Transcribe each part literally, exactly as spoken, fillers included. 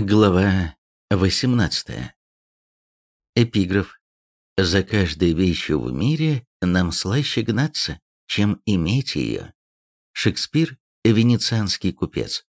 Глава восемнадцатая. Эпиграф. «За каждой вещью в мире нам слаще гнаться, чем иметь ее». Шекспир, венецианский купец.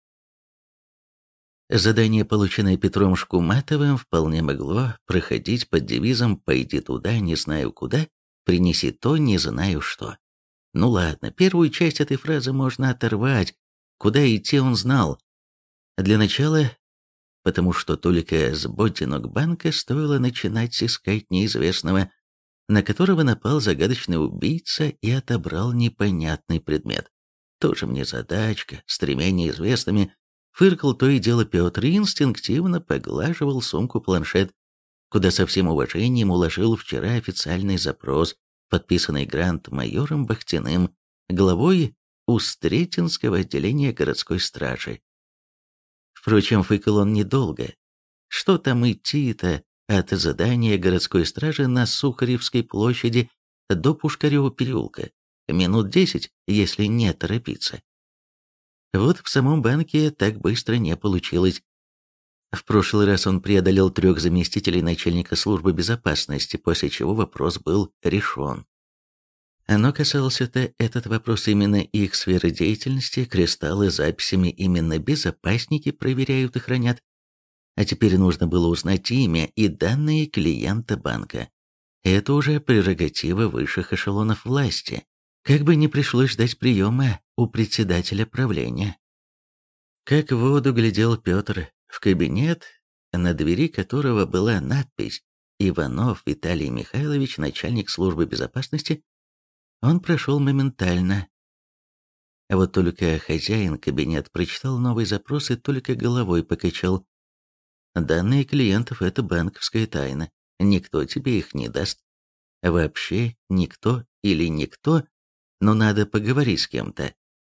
Задание, полученное Петром Шкуматовым, вполне могло проходить под девизом «Пойди туда, не знаю куда, принеси то, не знаю что». Ну ладно, первую часть этой фразы можно оторвать. Куда идти он знал. Для начала, потому что только с Боддинок-банка стоило начинать искать неизвестного, на которого напал загадочный убийца и отобрал непонятный предмет. Тоже мне задачка, с тремя неизвестными. Фыркал то и дело Петр и инстинктивно поглаживал сумку-планшет, куда со всем уважением уложил вчера официальный запрос, подписанный грант-майором Бахтиным, главой Устретинского отделения городской стражи. Впрочем, фыкал он недолго. Что там идти-то от задания городской стражи на Сухаревской площади до Пушкарева переулка? Минут десять, если не торопиться. Вот в самом банке так быстро не получилось. В прошлый раз он преодолел трех заместителей начальника службы безопасности, после чего вопрос был решен. Но касался-то этот вопрос именно их сферы деятельности, кристаллы с записями именно безопасники проверяют и хранят. А теперь нужно было узнать имя и данные клиента банка. Это уже прерогатива высших эшелонов власти. Как бы не пришлось ждать приема у председателя правления. Как в воду глядел Петр в кабинет, на двери которого была надпись «Иванов Виталий Михайлович, начальник службы безопасности», он прошел моментально. А вот только хозяин кабинет прочитал новый запрос и только головой покачал. Данные клиентов – это банковская тайна, никто тебе их не даст. Вообще никто или никто, но надо поговорить с кем-то.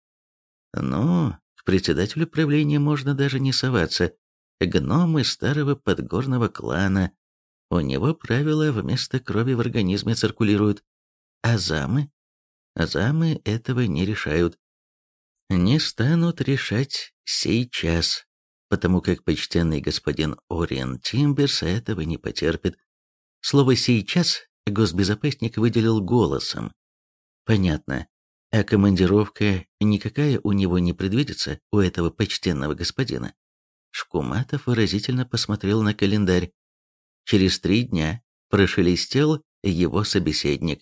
Ну, к председателю правления можно даже не соваться. Гном из старого подгорного клана. У него правила вместо крови в организме циркулируют. А замы? Замы этого не решают. Не станут решать сейчас, потому как почтенный господин Ориен Тимберс этого не потерпит. Слово «сейчас» госбезопасник выделил голосом. Понятно. А командировка никакая у него не предвидится, у этого почтенного господина. Шкуматов выразительно посмотрел на календарь. Через три дня прошелестел его собеседник.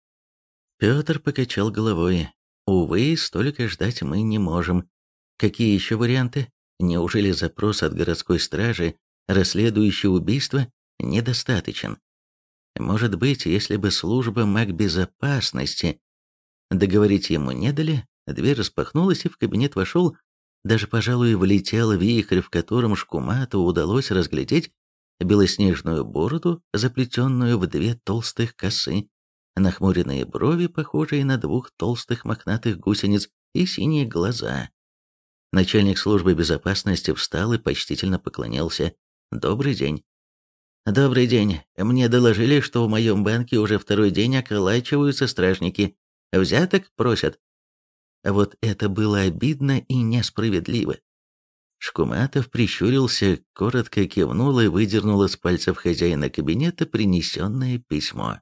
Петр покачал головой. Увы, столько ждать мы не можем. Какие еще варианты? Неужели запрос от городской стражи, расследующей убийство, недостаточен? Может быть, если бы служба магбезопасности... Договорить ему не дали, дверь распахнулась, и в кабинет вошел, даже, пожалуй, влетел вихрь, в котором Шкуматову удалось разглядеть белоснежную бороду, заплетенную в две толстых косы, нахмуренные брови, похожие на двух толстых мохнатых гусениц, и синие глаза. Начальник службы безопасности встал и почтительно поклонился. «Добрый день». «Добрый день. Мне доложили, что в моем банке уже второй день околачиваются стражники. Взяток просят». Вот это было обидно и несправедливо. Шкуматов прищурился, коротко кивнул и выдернул из пальцев хозяина кабинета принесенное письмо.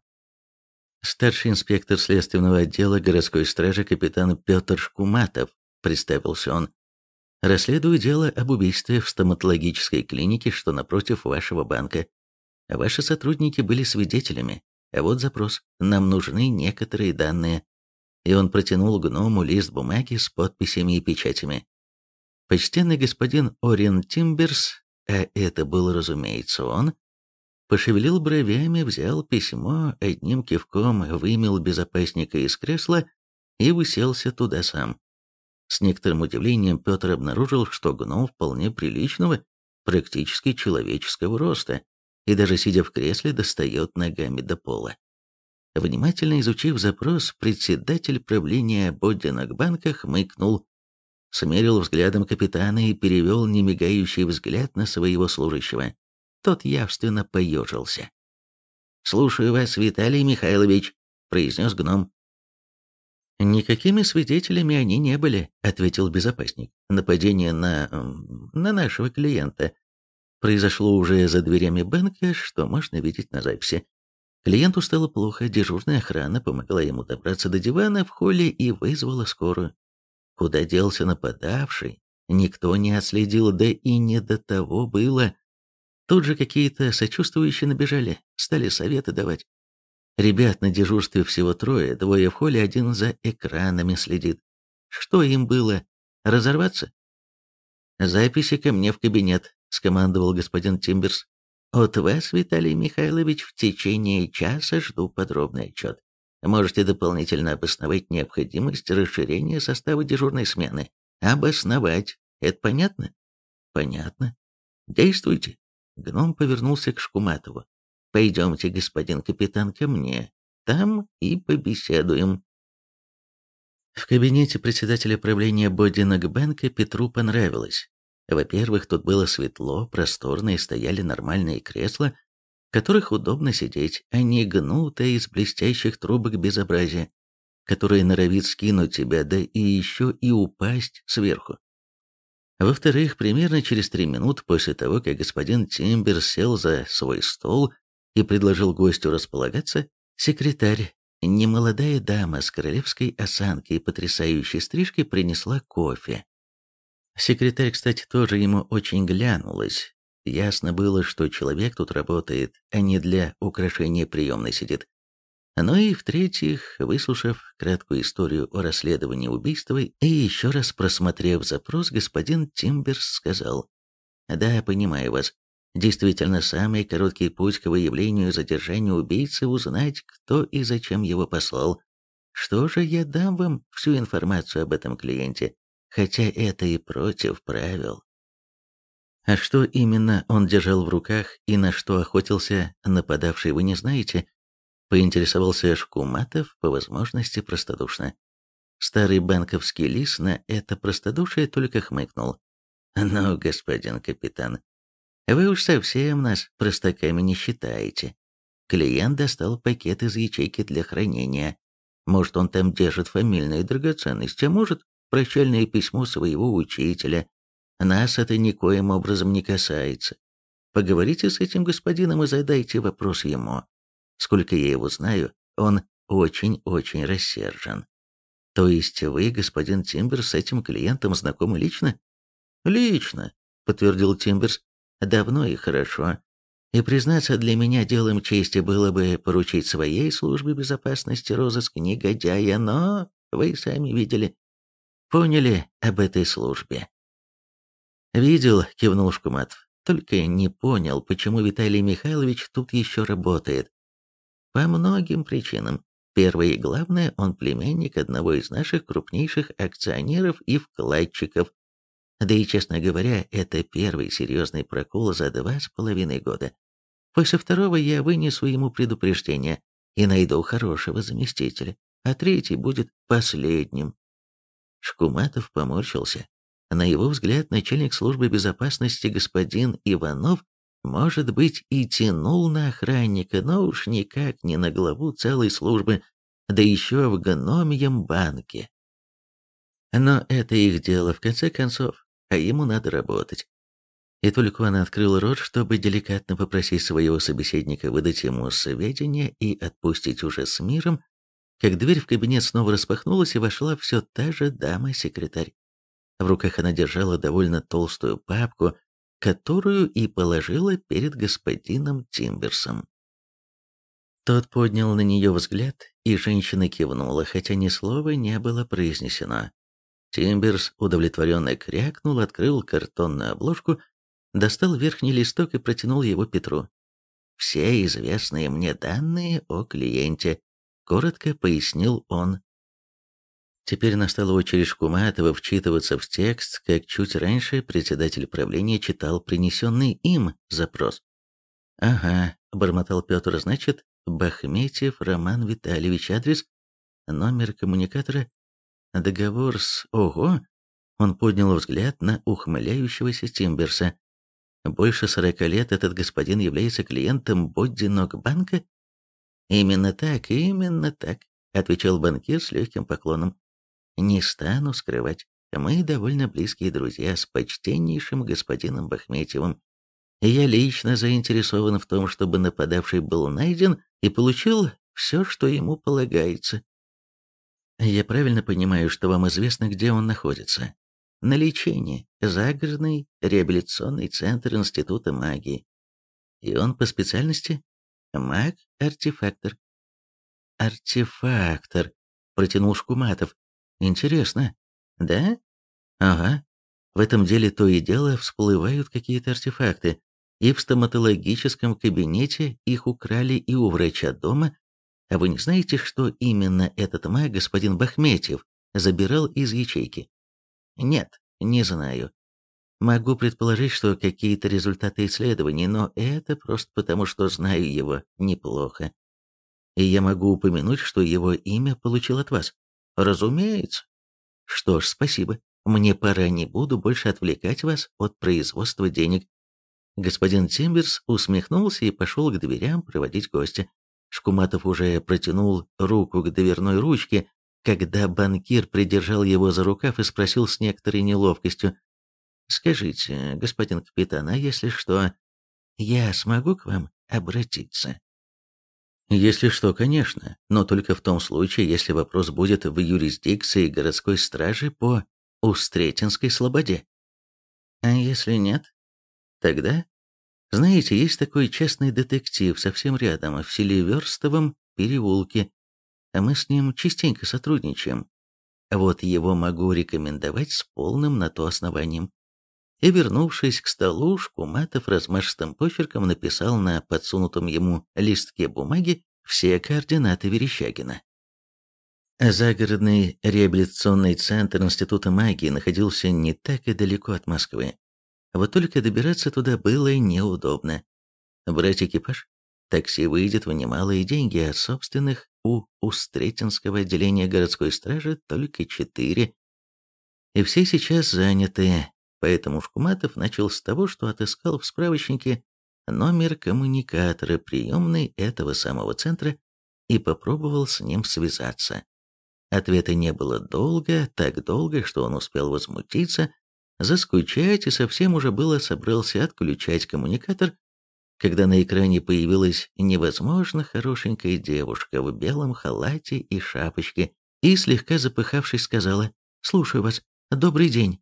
«Старший инспектор следственного отдела городской стражи капитан Петр Шкуматов», представился он. «Расследую дело об убийстве в стоматологической клинике, что напротив вашего банка. Ваши сотрудники были свидетелями. А вот запрос. Нам нужны некоторые данные». И он протянул гному лист бумаги с подписями и печатями. Почтенный господин Ориен Тимберс, а это был, разумеется, он, пошевелил бровями, взял письмо, одним кивком вымел безопасника из кресла и уселся туда сам. С некоторым удивлением Петр обнаружил, что гном вполне приличного, практически человеческого роста, и даже сидя в кресле достает ногами до пола. Внимательно изучив запрос, председатель правления Боддинок-банка хмыкнул, смерил взглядом капитана и перевел немигающий взгляд на своего служащего. Тот явственно поежился. «Слушаю вас, Виталий Михайлович», — произнес гном. «Никакими свидетелями они не были», — ответил безопасник. «Нападение на... на нашего клиента произошло уже за дверями банка, что можно видеть на записи. Клиенту стало плохо, дежурная охрана помогла ему добраться до дивана в холле и вызвала скорую. Куда делся нападавший, никто не отследил, да и не до того было. Тут же какие-то сочувствующие набежали, стали советы давать. Ребят на дежурстве всего трое, двое в холле, один за экранами следит. Что им было? Разорваться? «Записи ко мне в кабинет», — скомандовал господин Тимберс. «От вас, Виталий Михайлович, в течение часа жду подробный отчет. Можете дополнительно обосновать необходимость расширения состава дежурной смены. Обосновать. Это понятно?» «Понятно. Действуйте». Гном повернулся к Шкуматову. «Пойдемте, господин капитан, ко мне. Там и побеседуем». В кабинете председателя правления Бодинг-банка Петру понравилось. Во-первых, тут было светло, просторно и стояли нормальные кресла, в которых удобно сидеть, а не гнутое из блестящих трубок безобразие, которое норовит скинуть тебя, да и еще и упасть сверху. Во-вторых, примерно через три минуты после того, как господин Тимберс сел за свой стол и предложил гостю располагаться, секретарь, немолодая дама с королевской осанкой и потрясающей стрижкой, принесла кофе. Секретарь, кстати, тоже ему очень глянулась. Ясно было, что человек тут работает, а не для украшения приемной сидит. Ну и в-третьих, выслушав краткую историю о расследовании убийства и еще раз просмотрев запрос, господин Тимберс сказал: «Да, понимаю вас. Действительно, самый короткий путь к выявлению и задержанию убийцы — узнать, кто и зачем его послал. Что же, я дам вам всю информацию об этом клиенте, хотя это и против правил». А что именно он держал в руках и на что охотился нападавший, вы не знаете? Поинтересовался Шкуматов, по возможности простодушно. Старый банковский лис на это простодушие только хмыкнул. «Ну, господин капитан, вы уж совсем нас простаками не считаете. Клиент достал пакет из ячейки для хранения. Может, он там держит фамильные драгоценности, а может, прощальное письмо своего учителя. Нас это никоим образом не касается. Поговорите с этим господином и задайте вопрос ему. Сколько я его знаю, он очень-очень рассержен. То есть вы, господин Тимберс, с этим клиентом знакомы лично? Лично, подтвердил Тимберс. Давно и хорошо. И, признаться, для меня делом чести было бы поручить своей службе безопасности розыск негодяя, но вы сами видели, поняли об этой службе. «Видел», — кивнул Шкуматов, — «только не понял, почему Виталий Михайлович тут еще работает. По многим причинам. Первое и главное, он племянник одного из наших крупнейших акционеров и вкладчиков. Да и, честно говоря, это первый серьезный прокол за два с половиной года. После второго я вынесу ему предупреждение и найду хорошего заместителя, а третий будет последним». Шкуматов поморщился. На его взгляд, начальник службы безопасности господин Иванов, может быть, и тянул на охранника, но уж никак не на главу целой службы, да еще в гномьем банке. Но это их дело, в конце концов, а ему надо работать. И только он открыл рот, чтобы деликатно попросить своего собеседника выдать ему сведения и отпустить уже с миром, как дверь в кабинет снова распахнулась, и вошла все та же дама-секретарь. В руках она держала довольно толстую папку, которую и положила перед господином Тимберсом. Тот поднял на нее взгляд, и женщина кивнула, хотя ни слова не было произнесено. Тимберс удовлетворенно крякнул, открыл картонную обложку, достал верхний листок и протянул его Петру. «Все известные мне данные о клиенте», — коротко пояснил он. Теперь настала очередь Шкуматова вчитываться в текст, как чуть раньше председатель правления читал принесенный им запрос. «Ага», — бормотал Петр, — «значит, Бахметьев Роман Витальевич, адрес, номер коммуникатора, договор с... Ого!» Он поднял взгляд на ухмыляющегося Тимберса. «Больше сорока лет этот господин является клиентом Бодинг-банка?» «Именно так, именно так», — отвечал банкир с легким поклоном. «Не стану скрывать, мы довольно близкие друзья с почтеннейшим господином Бахметьевым. Я лично заинтересован в том, чтобы нападавший был найден и получил все, что ему полагается. Я правильно понимаю, что вам известно, где он находится? На лечении. Загородный реабилитационный центр Института магии. И он по специальности маг-артефактор. Артефактор, протянул Шкуматов. Интересно. Да? Ага. В этом деле то и дело всплывают какие-то артефакты. И в стоматологическом кабинете их украли и у врача дома. А вы не знаете, что именно этот маг, господин Бахметьев, забирал из ячейки? Нет, не знаю. Могу предположить, что какие-то результаты исследований, но это просто потому, что знаю его неплохо. И я могу упомянуть, что его имя получил от вас. Разумеется. Что ж, спасибо. Мне пора, не буду больше отвлекать вас от производства денег. Господин Тимберс усмехнулся и пошел к дверям проводить гостя. Шкуматов уже протянул руку к дверной ручке, когда банкир придержал его за рукав и спросил с некоторой неловкостью: «Скажите, господин капитан, а если что, я смогу к вам обратиться?» «Если что, конечно, но только в том случае, если вопрос будет в юрисдикции городской стражи по Устретинской слободе. А если нет? Тогда, знаете, есть такой частный детектив совсем рядом, в Селиверстовом переулке, а мы с ним частенько сотрудничаем. Вот его могу рекомендовать с полным на то основанием». И, вернувшись к столу, Шкуматов размашистым почерком написал на подсунутом ему листке бумаги все координаты Верещагина. Загородный реабилитационный центр Института магии находился не так и далеко от Москвы. Вот только добираться туда было неудобно. Брать экипаж? Такси выйдет в немалые деньги, а собственных у Устретинского отделения городской стражи только четыре. И все сейчас заняты. Поэтому Шкуматов начал с того, что отыскал в справочнике номер коммуникатора приемной этого самого центра и попробовал с ним связаться. Ответа не было долго, так долго, что он успел возмутиться, заскучать и совсем уже было собрался отключать коммуникатор, когда на экране появилась невозможно хорошенькая девушка в белом халате и шапочке и, слегка запыхавшись, сказала: «Слушаю вас. Добрый день».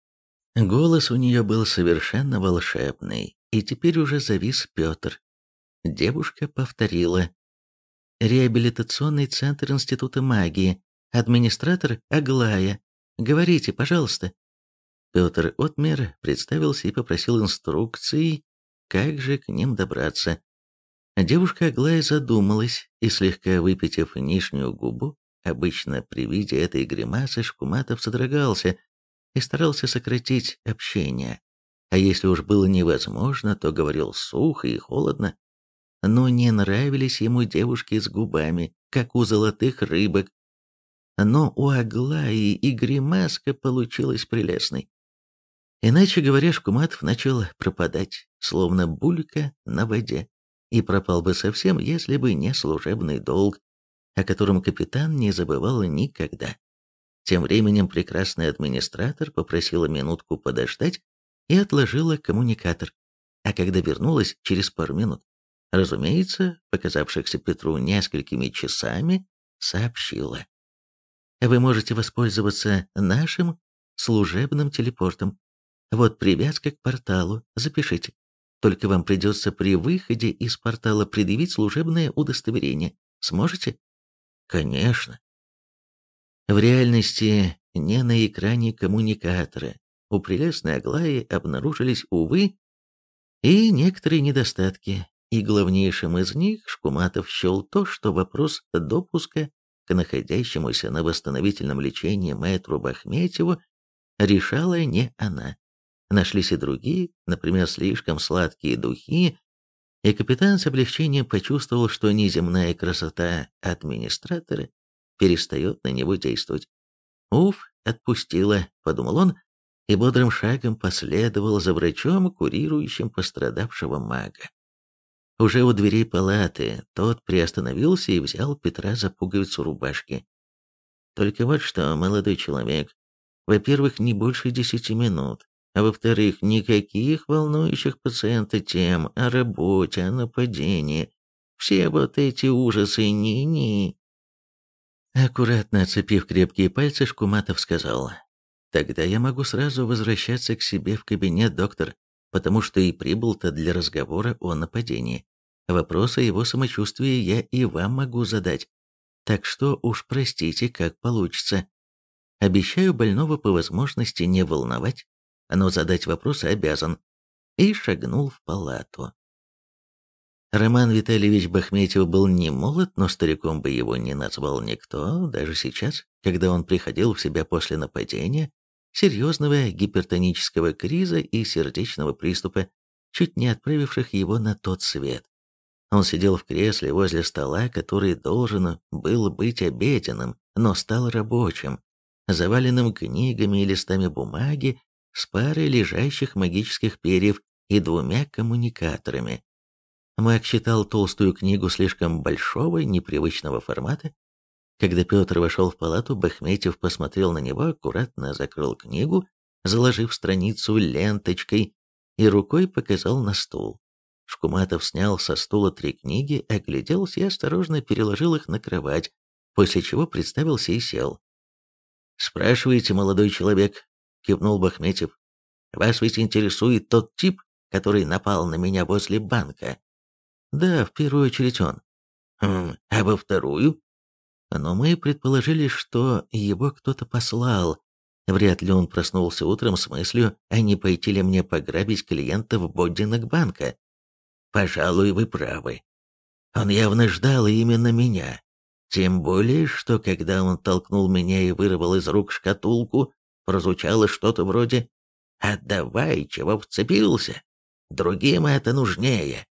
Голос у нее был совершенно волшебный, и теперь уже завис Петр. Девушка повторила: «Реабилитационный центр Института магии, администратор Аглая. Говорите, пожалуйста». Петр отмер, представился и попросил инструкций, как же к ним добраться. Девушка Аглая задумалась и, слегка выпитив нижнюю губу, обычно при виде этой гримасы Шкуматов содрогался и старался сократить общение, а если уж было невозможно, то говорил сухо и холодно. Но не нравились ему девушки с губами, как у золотых рыбок. Но у Аглаи и гримаска получилась прелестной. Иначе говоря, Шкуматов начал пропадать, словно булька на воде, и пропал бы совсем, если бы не служебный долг, о котором капитан не забывал никогда. Тем временем прекрасный администратор попросила минутку подождать и отложила коммуникатор, а когда вернулась через пару минут, разумеется, показавшихся Петру несколькими часами, сообщила: «Вы можете воспользоваться нашим служебным телепортом. Вот привязка к порталу, запишите. Только вам придется при выходе из портала предъявить служебное удостоверение. Сможете?» «Конечно». В реальности, не на экране коммуникатора, у прелестной Аглаи обнаружились, увы, и некоторые недостатки, и главнейшим из них Шкуматов счел то, что вопрос допуска к находящемуся на восстановительном лечении мэтру Бахметьеву решала не она. Нашлись и другие, например, слишком сладкие духи, и капитан с облегчением почувствовал, что неземная красота администратора перестает на него действовать. «Уф, отпустила», — подумал он, и бодрым шагом последовал за врачом, курирующим пострадавшего мага. Уже у дверей палаты тот приостановился и взял Петра за пуговицу рубашки. «Только вот что, молодой человек, во-первых, не больше десяти минут, А во-вторых, никаких волнующих пациента тем о работе, о нападении. Все вот эти ужасы ни-ни. Аккуратно оцепив крепкие пальцы, Шкуматов сказал: «Тогда я могу сразу возвращаться к себе в кабинет, доктор, потому что и прибыл-то для разговора о нападении. Вопросы о его самочувствии я и вам могу задать. Так что уж простите, как получится. Обещаю больного по возможности не волновать, но задать вопросы обязан». И шагнул в палату. Роман Витальевич Бахметьев был не молод, но стариком бы его не назвал никто, даже сейчас, когда он приходил в себя после нападения, серьезного гипертонического криза и сердечного приступа, чуть не отправивших его на тот свет. Он сидел в кресле возле стола, который должен был быть обеденным, но стал рабочим, заваленным книгами и листами бумаги, с парой лежащих магических перьев и двумя коммуникаторами. Маг читал толстую книгу слишком большого, непривычного формата. Когда Петр вошел в палату, Бахметьев посмотрел на него, аккуратно закрыл книгу, заложив страницу ленточкой, и рукой показал на стул. Шкуматов снял со стула три книги, огляделся и осторожно переложил их на кровать, после чего представился и сел. «Спрашиваете, молодой человек?» — кивнул Бахметьев. «Вас ведь интересует тот тип, который напал на меня возле банка?» «Да, в первую очередь он». «Хм, а во вторую?» «Но мы предположили, что его кто-то послал. Вряд ли он проснулся утром с мыслью, а не пойти ли мне пограбить клиентов Боддинг банка». «Пожалуй, вы правы. Он явно ждал именно меня. Тем более, что когда он толкнул меня и вырвал из рук шкатулку, прозвучало что-то вроде «Отдавай, чего вцепился. Другим это нужнее».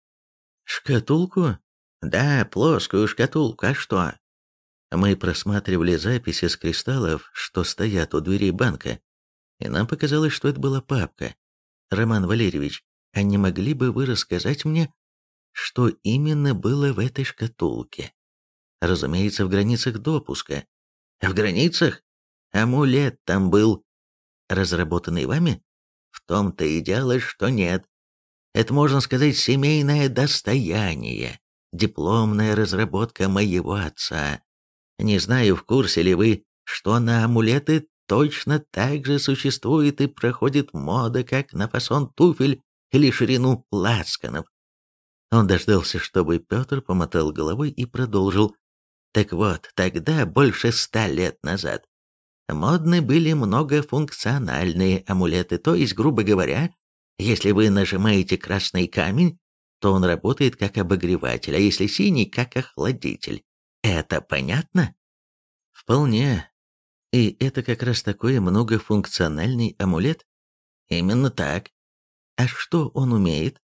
«Шкатулку?» «Да, плоскую шкатулку, а что?» Мы просматривали записи с кристаллов, что стоят у дверей банка, и нам показалось, что это была папка. Роман Валерьевич, а не могли бы вы рассказать мне, что именно было в этой шкатулке? Разумеется, в границах допуска». «В границах? Амулет там был. Разработанный вами?» «В том-то и дело, что нет. Это, можно сказать, семейное достояние, дипломная разработка моего отца. Не знаю, в курсе ли вы, что на амулеты точно так же существует и проходит мода, как на фасон туфель или ширину лацканов». Он дождался, чтобы Петр помотал головой и продолжил. «Так вот, тогда, больше ста лет назад, модны были многофункциональные амулеты, то есть, грубо говоря, если вы нажимаете красный камень, то он работает как обогреватель, а если синий, как охладитель. Это понятно?» «Вполне. И это как раз такой многофункциональный амулет?» «Именно так. А что он умеет?»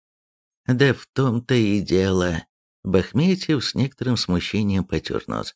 «Да в том-то и дело». Бахметьев с некоторым смущением потер нос.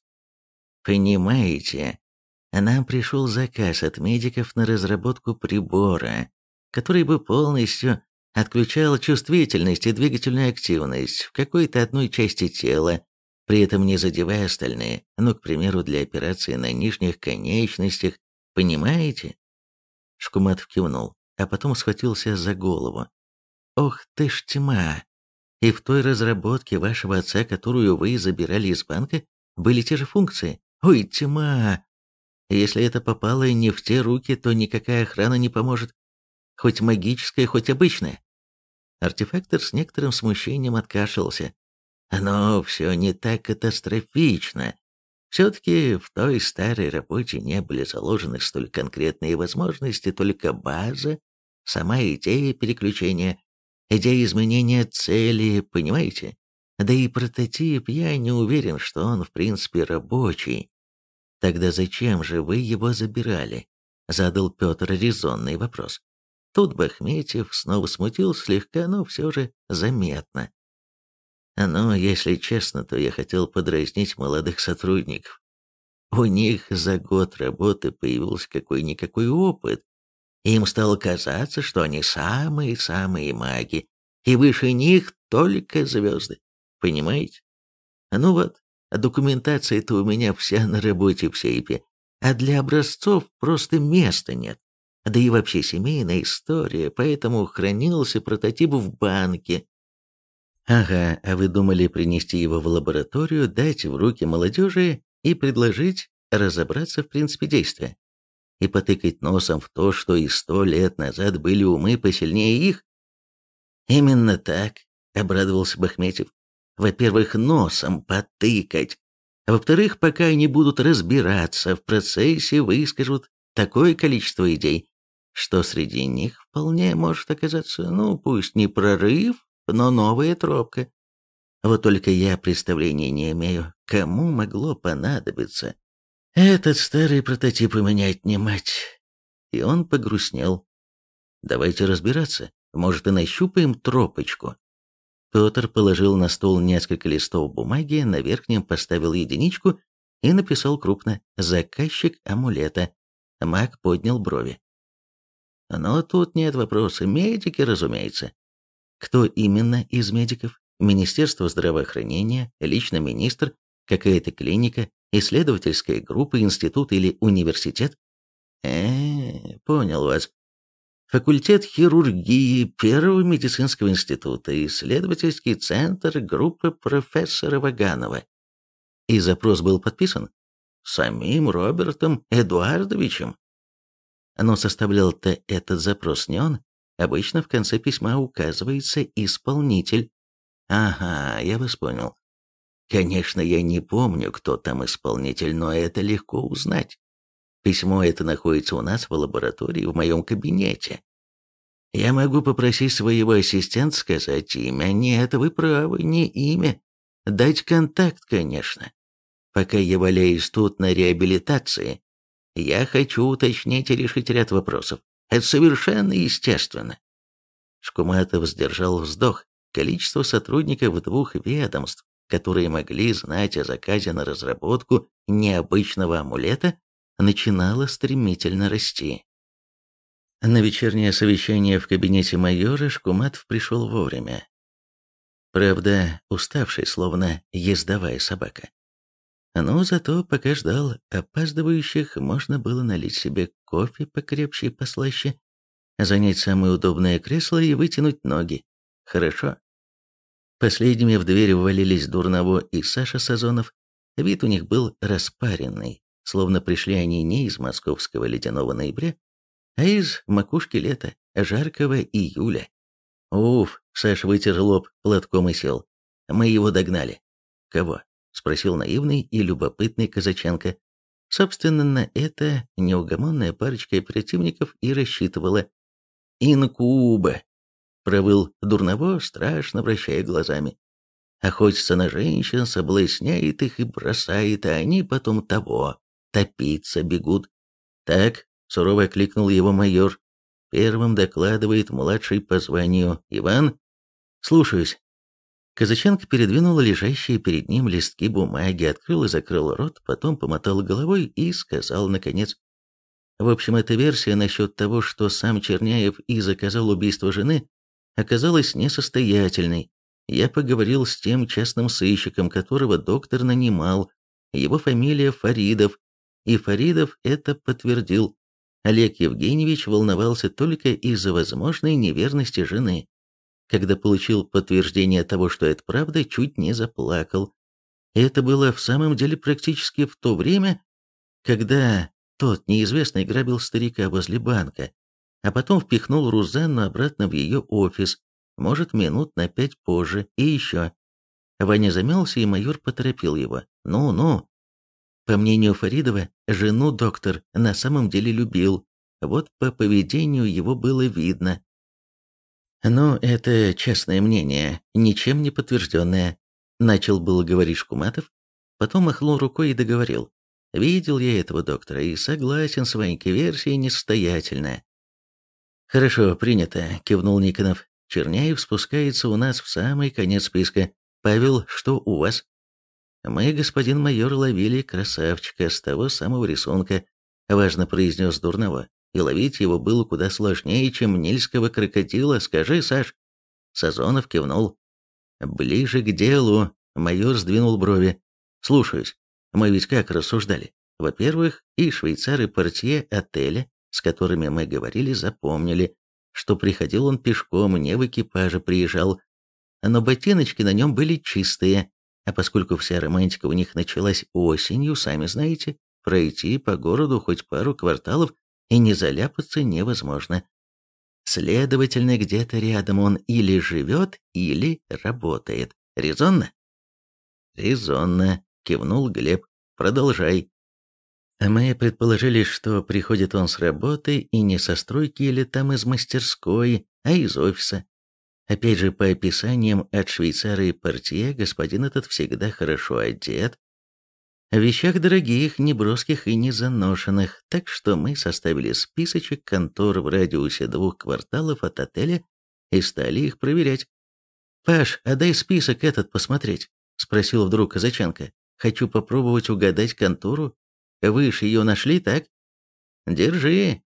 «Понимаете, нам пришел заказ от медиков на разработку прибора, который бы полностью отключал чувствительность и двигательную активность в какой-то одной части тела, при этом не задевая остальные, ну, к примеру, для операции на нижних конечностях, понимаете?» Шкуматов кивнул, а потом схватился за голову. «Ох ты ж тьма! И в той разработке вашего отца, которую вы забирали из банка, были те же функции? Ой, тьма! Если это попало не в те руки, то никакая охрана не поможет. Хоть магическая, хоть обычная». Артефактор с некоторым смущением откашлялся. «Но все не так катастрофично. Все-таки в той старой работе не были заложены столь конкретные возможности, только база, сама идея переключения, идея изменения цели, понимаете? Да и прототип, я не уверен, что он в принципе рабочий». «Тогда зачем же вы его забирали?» — задал Петр резонный вопрос. Тут Бахметьев снова смутился слегка, но все же заметно. «Ну, если честно, то я хотел подразнить молодых сотрудников. У них за год работы появился какой-никакой опыт. Им стало казаться, что они самые-самые маги, и выше них только звезды. Понимаете? Ну вот, документация-то у меня вся на работе в сейфе, а для образцов просто места нет. Да и вообще семейная история, поэтому хранился прототип в банке. Ага, а вы думали принести его в лабораторию, дать в руки молодежи и предложить разобраться в принципе действия? И потыкать носом в то, что и сто лет назад были умы посильнее их? Именно так, обрадовался Бахметьев. Во-первых, носом потыкать. А во-вторых, пока они будут разбираться в процессе, выскажут такое количество идей, что среди них вполне может оказаться, ну, пусть не прорыв, но новая тропка. Вот только я представления не имею, кому могло понадобиться этот старый прототип у меня отнимать. И он погрустнел. Давайте разбираться, может и нащупаем тропочку. Петр положил на стол несколько листов бумаги, на верхнем поставил единичку и написал крупно «Заказчик амулета». Маг поднял брови. Но тут нет вопроса, медики, разумеется. Кто именно из медиков? Министерство здравоохранения, лично министр, какая-то клиника, исследовательская группа, институт или университет? Э, понял вас. Факультет хирургии Первого медицинского института, исследовательский центр, группы профессора Ваганова. И запрос был подписан самим Робертом Эдуардовичем. Но составлял-то этот запрос не он. Обычно в конце письма указывается исполнитель. Ага, я вас понял. Конечно, я не помню, кто там исполнитель, но это легко узнать. Письмо это находится у нас в лаборатории, в моем кабинете. Я могу попросить своего ассистента сказать имя. Нет, вы правы, не имя. Дать контакт, конечно. Пока я валяюсь тут на реабилитации, я хочу уточнить и решить ряд вопросов. Это совершенно естественно. Шкуматов сдержал вздох. Количество сотрудников двух ведомств, которые могли знать о заказе на разработку необычного амулета, начинало стремительно расти. На вечернее совещание в кабинете майора Шкуматов пришел вовремя. Правда, уставший, словно ездовая собака. Но зато, пока ждал опаздывающих, можно было налить себе кофе покрепче и послаще, занять самое удобное кресло и вытянуть ноги. Хорошо. Последними в дверь ввалились Дурново и Саша Сазонов. Вид у них был распаренный, словно пришли они не из московского ледяного ноября, а из макушки лета, жаркого июля. Уф, Саша вытер лоб платком и сел. Мы его догнали. Кого? Спросил наивный и любопытный Казаченко. Собственно, на это неугомонная парочка оперативников и рассчитывала. «Инкуба!» — провыл Дурново, страшно вращая глазами. Охотится на женщин, соблазняет их и бросает, а они потом того, топиться бегут. «Так», — сурово окликнул его майор, — первым докладывает младший по званию Иван. «Слушаюсь». Казаченко передвинул лежащие перед ним листки бумаги, открыл и закрыл рот, потом помотал головой и сказал наконец. В общем, эта версия насчет того, что сам Черняев и заказал убийство жены, оказалась несостоятельной. Я поговорил с тем частным сыщиком, которого доктор нанимал. Его фамилия Фаридов, и Фаридов это подтвердил. Олег Евгеньевич волновался только из-за возможной неверности жены. Когда получил подтверждение того, что это правда, чуть не заплакал. Это было в самом деле практически в то время, когда тот неизвестный грабил старика возле банка, а потом впихнул Рузанну обратно в ее офис, может, минут на пять позже, и еще. Ваня замялся, и майор поторопил его. «Ну-ну». По мнению Фаридова, жену доктор на самом деле любил, вот по поведению его было видно. «Ну, это частное мнение, ничем не подтвержденное», — начал было говорить Шкуматов, потом махнул рукой и договорил. «Видел я этого доктора и согласен с Ванькой, версия несостоятельная». «Хорошо, принято», — кивнул Никонов. «Черняев спускается у нас в самый конец списка. Павел, что у вас?» «Мы, господин майор, ловили красавчика с того самого рисунка», — важно произнес Дурново. «И ловить его было куда сложнее, чем нильского крокодила. Скажи, Саш». Сазонов кивнул. «Ближе к делу», — майор сдвинул брови. «Слушаюсь. Мы ведь как рассуждали? Во-первых, и швейцары-портье отеля с которыми мы говорили, запомнили, что приходил он пешком, не в экипаже приезжал, но ботиночки на нем были чистые, а поскольку вся романтика у них началась осенью, сами знаете, пройти по городу хоть пару кварталов и не заляпаться невозможно. Следовательно, где-то рядом он или живет, или работает. Резонно? Резонно, кивнул Глеб. Продолжай. Мы предположили, что приходит он с работы и не со стройки или там из мастерской, а из офиса. Опять же, по описаниям от швейцара и портье, господин этот всегда хорошо одет, в вещах дорогих, неброских и не заношенных, так что мы составили списочек контор в радиусе двух кварталов от отеля и стали их проверять. «Паш, а дай список этот посмотреть», — спросил вдруг казаченко. «Хочу попробовать угадать контору. Вы ж ее нашли, так?» «Держи».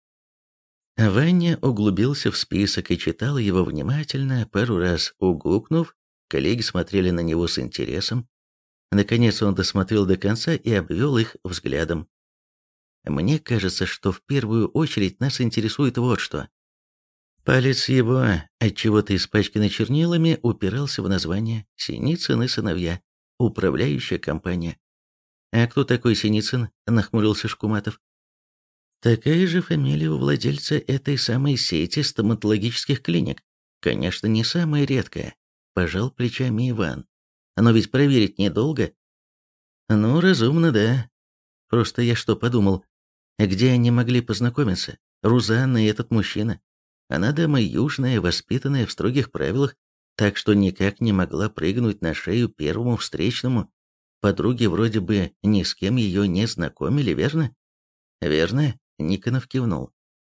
Ваня углубился в список и читал его внимательно, пару раз угукнув. Коллеги смотрели на него с интересом. Наконец он досмотрел до конца и обвел их взглядом. «Мне кажется, что в первую очередь нас интересует вот что». Палец его, отчего-то испачканный чернилами, упирался в название «Синицын и сыновья», управляющая компания. «А кто такой Синицын?» – нахмурился Шкуматов. «Такая же фамилия у владельца этой самой сети стоматологических клиник. Конечно, не самая редкая», – пожал плечами Иван. «Но ведь проверить недолго». «Ну, разумно, да. Просто я что подумал, где они могли познакомиться? Рузанна и этот мужчина. Она дама южная, воспитанная в строгих правилах, так что никак не могла прыгнуть на шею первому встречному. Подруги вроде бы ни с кем ее не знакомили, верно?» «Верно», — Никонов кивнул.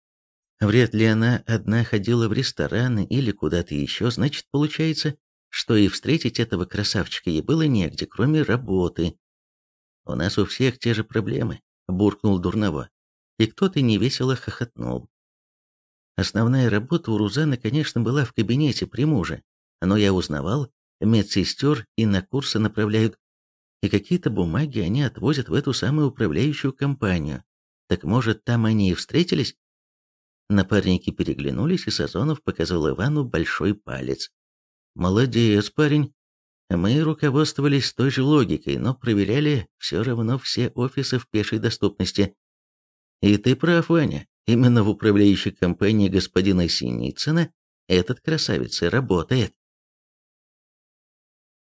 «Вряд ли она одна ходила в рестораны или куда-то еще, значит, получается, что и встретить этого красавчика ей было негде, кроме работы. У нас у всех те же проблемы», — буркнул Дурново, и кто-то невесело хохотнул. Основная работа у Рузаны, конечно, была в кабинете при муже, но я узнавал, медсестер и на курсы направляют, и какие-то бумаги они отвозят в эту самую управляющую компанию. Так может, там они и встретились? Напарники переглянулись, и Сазонов показал Ивану большой палец. «Молодец, парень. Мы руководствовались той же логикой, но проверяли все равно все офисы в пешей доступности. И ты прав, Ваня. Именно в управляющей компании господина Синицына этот красавец и работает».